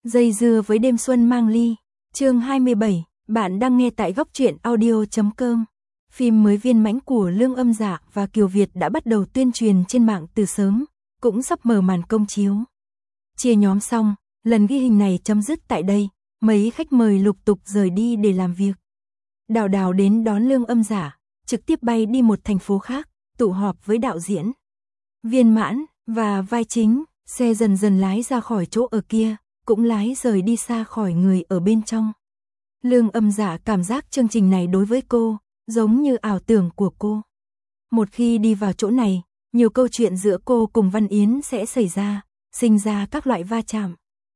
Dây dưa với đêm xuân mang ly. Chương 27, bạn đang nghe tại góc truyện audio.com. Phim mới Viên Mãnh của Lương Âm Dạ và Kiều Việt đã bắt đầu tuyên truyền trên mạng từ sớm, cũng sắp mở màn công chiếu. Chia nhóm xong, lần ghi hình này chấm dứt tại đây, mấy khách mời lục tục rời đi để làm việc. Đào Đào đến đón Lương Âm Dạ, trực tiếp bay đi một thành phố khác, tụ họp với đạo diễn Viên Mãn và vai chính. Xe dần dần lái ra khỏi chỗ ở kia, cũng lái rời đi xa khỏi người ở bên trong. Lương Âm Dạ cảm giác chương trình này đối với cô, giống như ảo tưởng của cô. Một khi đi vào chỗ này, nhiều câu chuyện giữa cô cùng Văn Yến sẽ xảy ra, sinh ra các loại va chạm.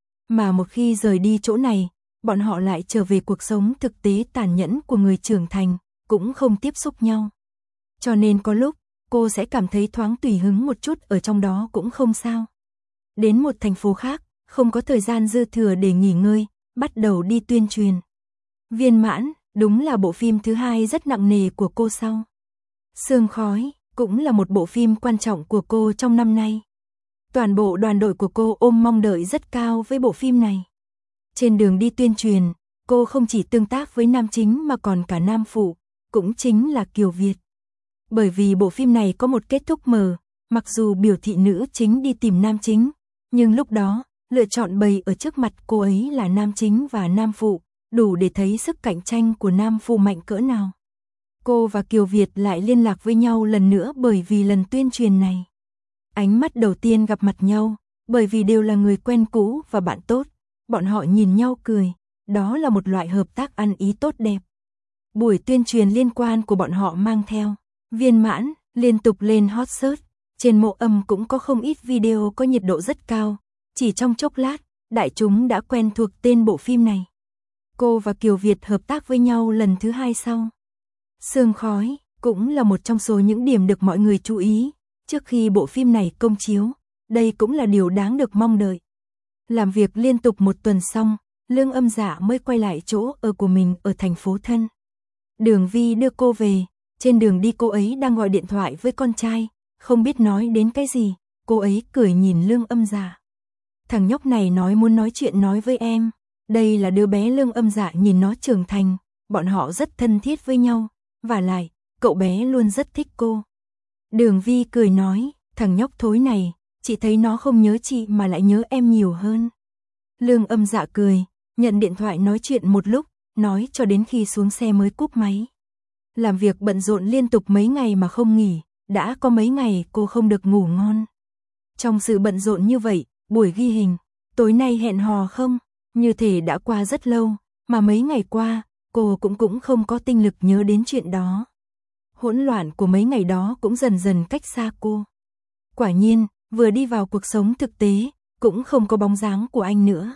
Mà một khi rời đi chỗ này, bọn họ lại trở về cuộc sống thực tế tàn nhẫn của người trưởng thành, cũng không tiếp xúc nhau. Cho nên có lúc, cô sẽ cảm thấy thoáng tùy hứng một chút ở trong đó cũng không sao. Đến một thành phố khác, không có thời gian dư thừa để nghỉ ngơi, bắt đầu đi tuyên truyền. Viên Mãn, đúng là bộ phim thứ hai rất nặng nề của cô sau Sương Khói, cũng là một bộ phim quan trọng của cô trong năm nay. Toàn bộ đoàn đội của cô ôm mong đợi rất cao với bộ phim này. Trên đường đi tuyên truyền, cô không chỉ tương tác với nam chính mà còn cả nam phụ, cũng chính là Kiều Việt. Bởi vì bộ phim này có một kết thúc mờ, mặc dù biểu thị nữ chính đi tìm nam chính, nhưng lúc đó, lựa chọn bày ở trước mặt cô ấy là nam chính và nam phụ, đủ để thấy sức cạnh tranh của nam phụ mạnh cỡ nào. Cô và Kiều Việt lại liên lạc với nhau lần nữa bởi vì lần tuyên truyền này. Ánh mắt đầu tiên gặp mặt nhau, bởi vì đều là người quen cũ và bạn tốt, bọn họ nhìn nhau cười, đó là một loại hợp tác ăn ý tốt đẹp. Buổi tuyên truyền liên quan của bọn họ mang theo Viên Mãn, liên tục lên hot search, trên mộ âm cũng có không ít video có nhiệt độ rất cao, chỉ trong chốc lát, đại chúng đã quen thuộc tên bộ phim này. Cô và Kiều Việt hợp tác với nhau lần thứ hai sau Sương Khói, cũng là một trong số những điểm được mọi người chú ý, trước khi bộ phim này công chiếu, đây cũng là điều đáng được mong đợi. Làm việc liên tục một tuần xong, Lương Âm Dạ mới quay lại chỗ ở của mình ở thành phố thân. Đường Vi đưa cô về, trên đường đi cô ấy đang gọi điện thoại với con trai, không biết nói đến cái gì, cô ấy cười nhìn Lương Âm Dạ. Thằng nhóc này nói muốn nói chuyện nói với em, đây là đứa bé. Lương Âm Dạ nhìn nó trưởng thành, bọn họ rất thân thiết với nhau, vả lại, cậu bé luôn rất thích cô. Đường Vi cười nói, thằng nhóc thối này, chị thấy nó không nhớ chị mà lại nhớ em nhiều hơn. Lương Âm Dạ cười, nhận điện thoại nói chuyện một lúc, nói cho đến khi xuống xe mới cúp máy. Làm việc bận rộn liên tục mấy ngày mà không nghỉ, đã có mấy ngày cô không được ngủ ngon. Trong sự bận rộn như vậy, buổi ghi hình, tối nay hẹn hò không? Như thể đã qua rất lâu, mà mấy ngày qua, cô cũng không có tinh lực nhớ đến chuyện đó. Hỗn loạn của mấy ngày đó cũng dần dần cách xa cô. Quả nhiên, vừa đi vào cuộc sống thực tế, cũng không có bóng dáng của anh nữa.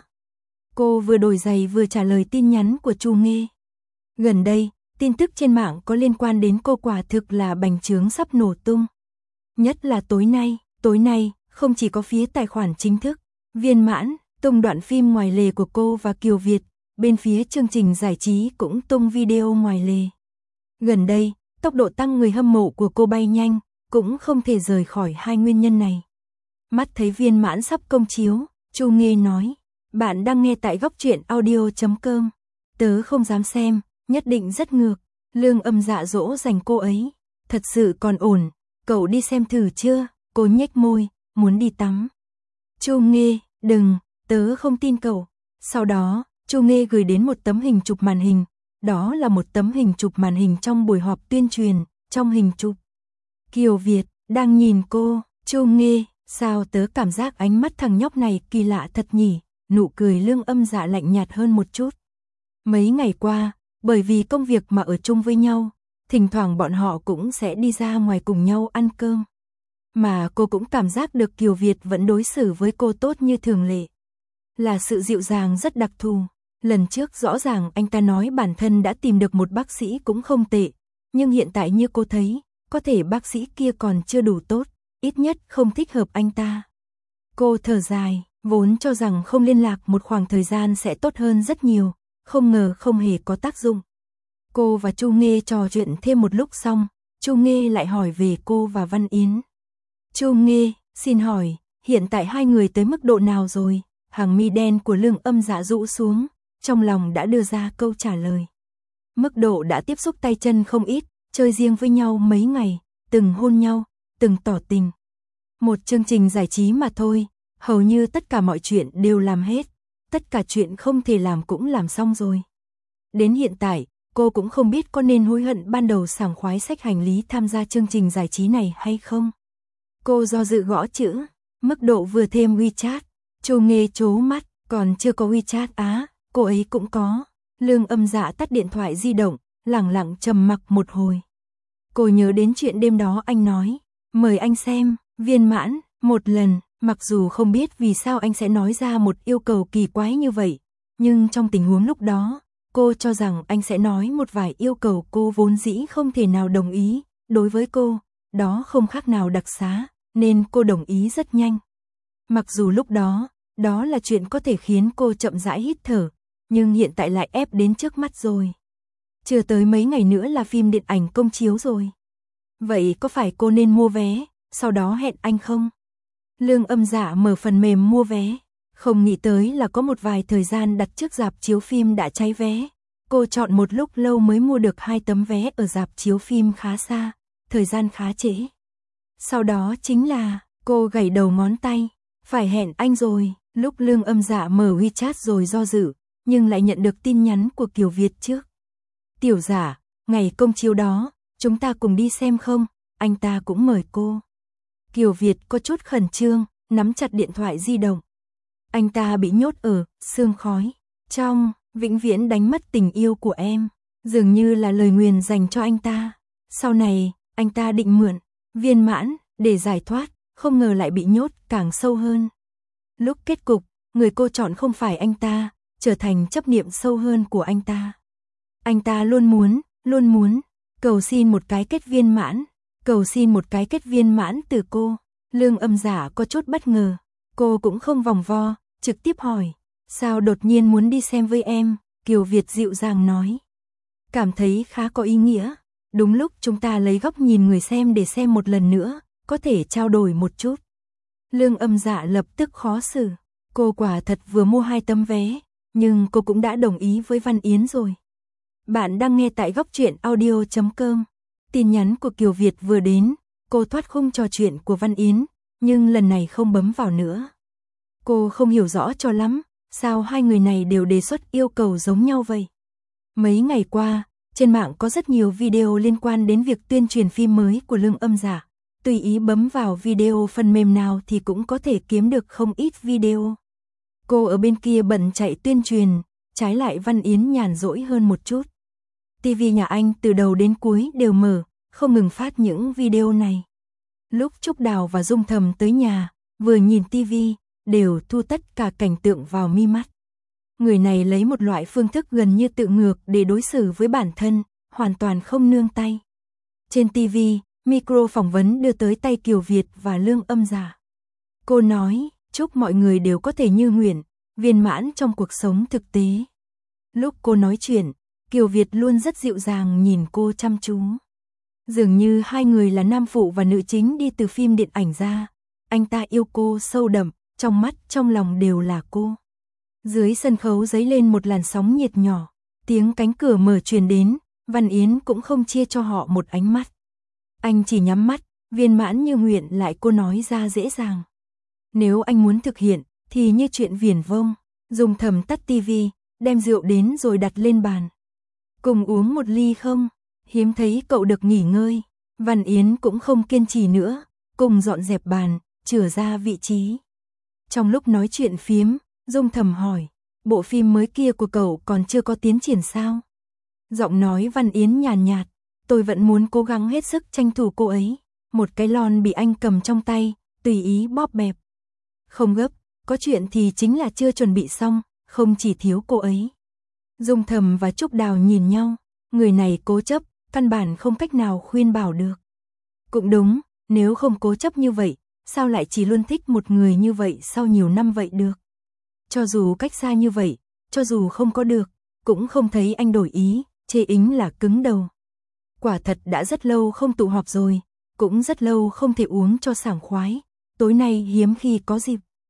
Cô vừa đổi giày vừa trả lời tin nhắn của Chu Nghê. Gần đây, tin tức trên mạng có liên quan đến cô quả thực là bành trướng sắp nổ tung. Nhất là tối nay, không chỉ có phía tài khoản chính thức, Viên Mãn, tung đoạn phim ngoài lề của cô và Kiều Việt, bên phía chương trình giải trí cũng tung video ngoài lề. Gần đây, tốc độ tăng người hâm mộ của cô bay nhanh, cũng không thể rời khỏi hai nguyên nhân này. Mắt thấy Viên Mãn sắp công chiếu, Chu Nghê nói, bạn đang nghe tại góc truyện audio.com. Tớ không dám xem, nhất định rất ngược. Lương Âm Dạ dỗ dành cô ấy, thật sự còn ổn, cậu đi xem thử chưa? Cô nhếch môi, muốn đi tắm. Chu Nghê, đừng, tớ không tin cậu. Sau đó, Chu Nghê gửi đến một tấm hình chụp màn hình, đó là một tấm hình chụp màn hình trong buổi họp tuyên truyền, trong hình chụp Kiều Việt đang nhìn cô. Chu Nghê, sao tớ cảm giác ánh mắt thằng nhóc này kỳ lạ thật nhỉ? Nụ cười Lương Âm Dạ lạnh nhạt hơn một chút. Mấy ngày qua, bởi vì công việc mà ở chung với nhau, thỉnh thoảng bọn họ cũng sẽ đi ra ngoài cùng nhau ăn cơm. Mà cô cũng cảm giác được Kiều Việt vẫn đối xử với cô tốt như thường lệ. Là sự dịu dàng rất đặc thù. Lần trước rõ ràng anh ta nói bản thân đã tìm được một bác sĩ cũng không tệ, nhưng hiện tại như cô thấy, có thể bác sĩ kia còn chưa đủ tốt, ít nhất không thích hợp anh ta. Cô thở dài, vốn cho rằng không liên lạc một khoảng thời gian sẽ tốt hơn rất nhiều, không ngờ không hề có tác dụng. Cô và Chu Nghê trò chuyện thêm một lúc xong, Chu Nghê lại hỏi về cô và Văn Yến. Chu Nghê, xin hỏi, hiện tại hai người tới mức độ nào rồi? Hàng mi đen của Lương Âm Dạ rũ xuống, trong lòng đã đưa ra câu trả lời. Mức độ đã tiếp xúc tay chân không ít, chơi riêng với nhau mấy ngày, từng hôn nhau, từng tỏ tình. Một chương trình giải trí mà thôi, hầu như tất cả mọi chuyện đều làm hết, tất cả chuyện không thể làm cũng làm xong rồi. Đến hiện tại, cô cũng không biết có nên hối hận ban đầu sảng khoái xách hành lý tham gia chương trình giải trí này hay không. Cô do dự gõ chữ, mức độ vừa thêm WeChat, Chu Nghê trố mắt, còn chưa có WeChat á, cô ấy cũng có. Lương Âm Dạ tắt điện thoại di động, lẳng lặng trầm mặc một hồi. Cô nhớ đến chuyện đêm đó anh nói, mời anh xem, viên mãn, một lần, mặc dù không biết vì sao anh sẽ nói ra một yêu cầu kỳ quái như vậy, nhưng trong tình huống lúc đó, cô cho rằng anh sẽ nói một vài yêu cầu cô vốn dĩ không thể nào đồng ý, đối với cô, đó không khác nào đặc xá, nên cô đồng ý rất nhanh. Mặc dù lúc đó, đó là chuyện có thể khiến cô chậm rãi hít thở, nhưng hiện tại lại ép đến trước mắt rồi. Chưa tới mấy ngày nữa là phim điện ảnh công chiếu rồi. Vậy có phải cô nên mua vé, sau đó hẹn anh không? Lương Âm Dạ mở phần mềm mua vé, không nghĩ tới là có một vài thời gian đặt trước rạp chiếu phim đã cháy vé. Cô chọn một lúc lâu mới mua được 2 tấm vé ở rạp chiếu phim khá xa, thời gian khá trễ. Sau đó chính là, cô gảy đầu ngón tay, phải hẹn anh rồi. Lúc Lương Âm Dạ mở WeChat rồi do dự, nhưng lại nhận được tin nhắn của Kiều Việt trước. Tiểu Dạ, ngày công chiếu đó, chúng ta cùng đi xem không? Anh ta cũng mời cô. Kiều Việt có chút khẩn trương, nắm chặt điện thoại di động. Anh ta bị nhốt ở sương khói, trong vĩnh viễn đánh mất tình yêu của em, dường như là lời nguyền dành cho anh ta. Sau này, anh ta định mượn viên mãn để giải thoát, không ngờ lại bị nhốt càng sâu hơn. Lúc kết cục, người cô chọn không phải anh ta, trở thành chấp niệm sâu hơn của anh ta. Anh ta luôn muốn cầu xin một cái kết viên mãn, cầu xin một cái kết viên mãn từ cô. Lương Âm Dạ có chút bất ngờ, cô cũng không vòng vo, trực tiếp hỏi, sao đột nhiên muốn đi xem với em? Kiều Việt dịu dàng nói, cảm thấy khá có ý nghĩa, đúng lúc chúng ta lấy góc nhìn người xem để xem một lần nữa, có thể trao đổi một chút. Lương Âm Dạ lập tức khó xử, cô quả thật vừa mua 2 tấm vé, nhưng cô cũng đã đồng ý với Văn Yến rồi. Bạn đang nghe tại góc truyện audio.com. Tin nhắn của Kiều Việt vừa đến, cô thoát khung trò chuyện của Văn Yến, nhưng lần này không bấm vào nữa. Cô không hiểu rõ cho lắm, sao hai người này đều đề xuất yêu cầu giống nhau vậy. Mấy ngày qua, trên mạng có rất nhiều video liên quan đến việc tuyên truyền phim mới của Lương Âm Dạ. Tùy ý bấm vào video phần mềm nào thì cũng có thể kiếm được không ít video. Cô ở bên kia bận chạy tuyên truyền, trái lại Văn Yến nhàn rỗi hơn một chút. TV nhà anh từ đầu đến cuối đều mở, không ngừng phát những video này. Lúc Trúc Đào và Dung Thầm tới nhà, vừa nhìn TV, đều thu tất cả cảnh tượng vào mi mắt. Người này lấy một loại phương thức gần như tự ngược để đối xử với bản thân, hoàn toàn không nương tay. Trên TV, micro phỏng vấn đưa tới tay Kiều Việt và Lương Âm Dạ. Cô nói, chúc mọi người đều có thể như nguyện, viên mãn trong cuộc sống thực tế. Lúc cô nói chuyện, Kiều Việt luôn rất dịu dàng nhìn cô chăm chú. Dường như hai người là nam phụ và nữ chính đi từ phim điện ảnh ra. Anh ta yêu cô sâu đậm, trong mắt trong lòng đều là cô. Dưới sân khấu dấy lên một làn sóng nhiệt nhỏ, tiếng cánh cửa mở truyền đến, Văn Yến cũng không chia cho họ một ánh mắt. Anh chỉ nhắm mắt, viên mãn như nguyện lại cô nói ra dễ dàng. Nếu anh muốn thực hiện, thì như chuyện viển vông, Dung Thầm tắt tivi, đem rượu đến rồi đặt lên bàn. Cùng uống một ly không? Hiếm thấy cậu được nghỉ ngơi. Văn Yến cũng không kiên trì nữa, cùng dọn dẹp bàn, chừa ra vị trí. Trong lúc nói chuyện phiếm, Dung Thầm hỏi, bộ phim mới kia của cậu còn chưa có tiến triển sao? Giọng nói Văn Yến nhàn nhạt, tôi vẫn muốn cố gắng hết sức tranh thủ cô ấy. Một cái lon bị anh cầm trong tay, tùy ý bóp bẹp. Không gấp, có chuyện thì chính là chưa chuẩn bị xong, không chỉ thiếu cô ấy. Dung Thầm và Trúc Đào nhìn nhau, người này cố chấp, căn bản không cách nào khuyên bảo được. Cũng đúng, nếu không cố chấp như vậy, sao lại chỉ luôn thích một người như vậy sau nhiều năm vậy được? Cho dù cách xa như vậy, cho dù không có được, cũng không thấy anh đổi ý, chê ính là cứng đầu. Quả thật đã rất lâu không tụ họp rồi, cũng rất lâu không thể uống cho sảng khoái, tối nay hiếm khi có dịp.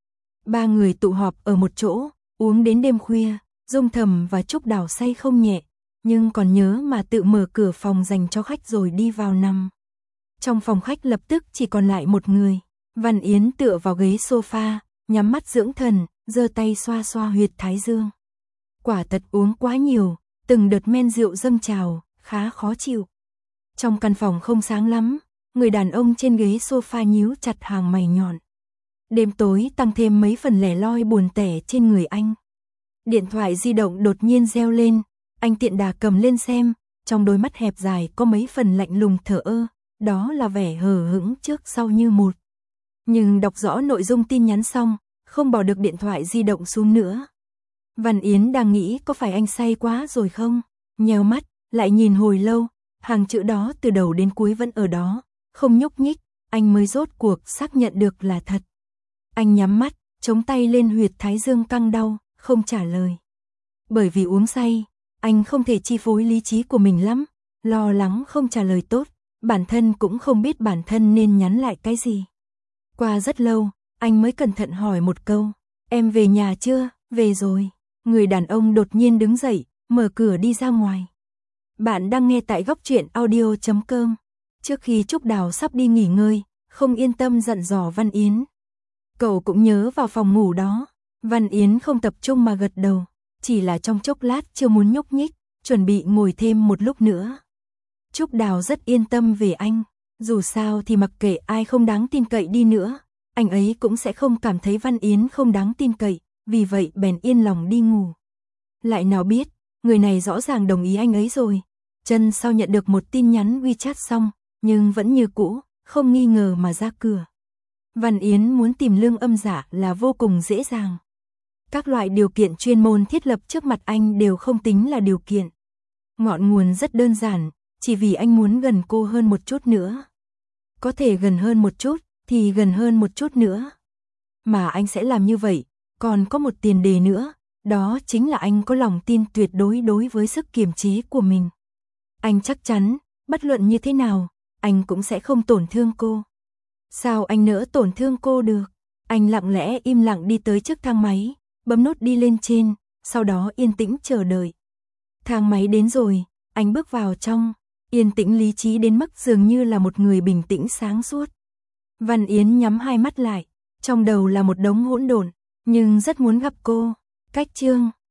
Ba người tụ họp ở một chỗ, uống đến đêm khuya, Dung Thầm và Trúc Đào say không nhẹ, nhưng còn nhớ mà tự mở cửa phòng dành cho khách rồi đi vào nằm. Trong phòng khách lập tức chỉ còn lại một người, Văn Yến tựa vào ghế sofa, nhắm mắt dưỡng thần, giơ tay xoa xoa huyệt thái dương. Quả thật uống quá nhiều, từng đợt men rượu dâng trào, khá khó chịu. Trong căn phòng không sáng lắm, người đàn ông trên ghế sofa nhíu chặt hàng mày nhọn. Đêm tối tăng thêm mấy phần lẻ loi buồn tẻ trên người anh. Điện thoại di động đột nhiên reo lên, anh tiện đà cầm lên xem, trong đôi mắt hẹp dài có mấy phần lạnh lùng thờ ơ, đó là vẻ hờ hững trước sau như một. Nhưng đọc rõ nội dung tin nhắn xong, không bỏ được điện thoại di động xuống nữa. Văn Yến đang nghĩ có phải anh say quá rồi không? Nheo mắt, lại nhìn hồi lâu, hàng chữ đó từ đầu đến cuối vẫn ở đó, không nhúc nhích, anh mới rốt cuộc xác nhận được là thật. Anh nhắm mắt, chống tay lên huyệt thái dương căng đau, không trả lời. Bởi vì uống say, anh không thể chi phối lý trí của mình lắm, lo lắng không trả lời tốt, bản thân cũng không biết bản thân nên nhắn lại cái gì. Qua rất lâu, anh mới cẩn thận hỏi một câu, em về nhà chưa? Về rồi. Người đàn ông đột nhiên đứng dậy, mở cửa đi ra ngoài. Bạn đang nghe tại góc truyện audio.com. Trước khi Trúc Đào sắp đi nghỉ ngơi, không yên tâm dặn dò Văn Yến. Cậu cũng nhớ vào phòng ngủ đó. Văn Yến không tập trung mà gật đầu, chỉ là trong chốc lát chưa muốn nhúc nhích, chuẩn bị ngồi thêm một lúc nữa. Trúc Đào rất yên tâm về anh, dù sao thì mặc kệ ai không đáng tin cậy đi nữa, anh ấy cũng sẽ không cảm thấy Văn Yến không đáng tin cậy, vì vậy bèn yên lòng đi ngủ. Lại nào biết, người này rõ ràng đồng ý anh ấy rồi. Chân sau nhận được một tin nhắn WeChat xong, nhưng vẫn như cũ, không nghi ngờ mà ra cửa. Văn Yến muốn tìm Lương Âm Dạ là vô cùng dễ dàng. Các loại điều kiện chuyên môn thiết lập trước mặt anh đều không tính là điều kiện. Ngọn nguồn rất đơn giản, chỉ vì anh muốn gần cô hơn một chút nữa. Có thể gần hơn một chút, thì gần hơn một chút nữa. Mà anh sẽ làm như vậy, còn có một tiền đề nữa, đó chính là anh có lòng tin tuyệt đối đối với sức kiềm chế của mình. Anh chắc chắn, bất luận như thế nào, anh cũng sẽ không tổn thương cô. Sao anh nỡ tổn thương cô được? Anh lặng lẽ im lặng đi tới trước thang máy, bấm nút đi lên trên, sau đó yên tĩnh chờ đợi. Thang máy đến rồi, anh bước vào trong, yên tĩnh lý trí đến mức dường như là một người bình tĩnh sáng suốt. Văn Yến nhắm hai mắt lại, trong đầu là một đống hỗn độn, nhưng rất muốn gặp cô. Cách chương